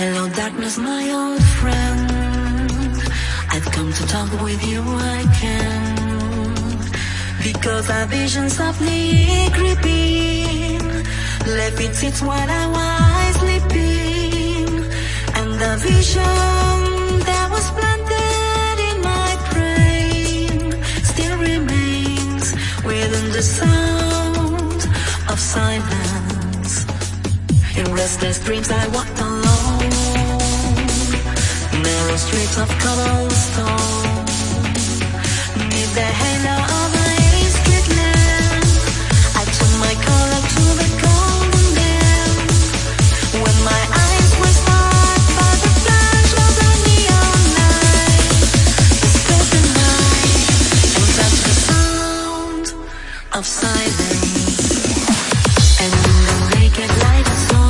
Hello darkness, my old friend. I've come to talk with you again, because a vision softly creeping left its seeds while I was sleeping, and the vision that was planted in my brain still remains within the sound of silence. In restless dreams I walked alone, narrow streets of cobblestone, neath the halo of a street lamp. I took my color to the golden lamp, when my eyes were struck by the flash of the neon light. Disturbed the night and touched the sound of silence, and in the naked light I saw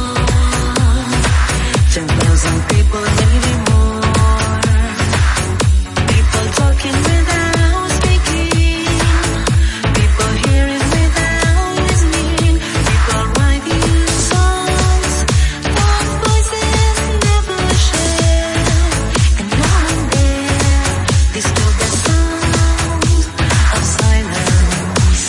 10,000 people, maybe more. People talking without speaking, people hearing without listening, people writing songs that voices never share. And now and there, disturbed the sound of silence.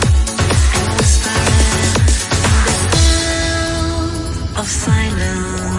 Of silence.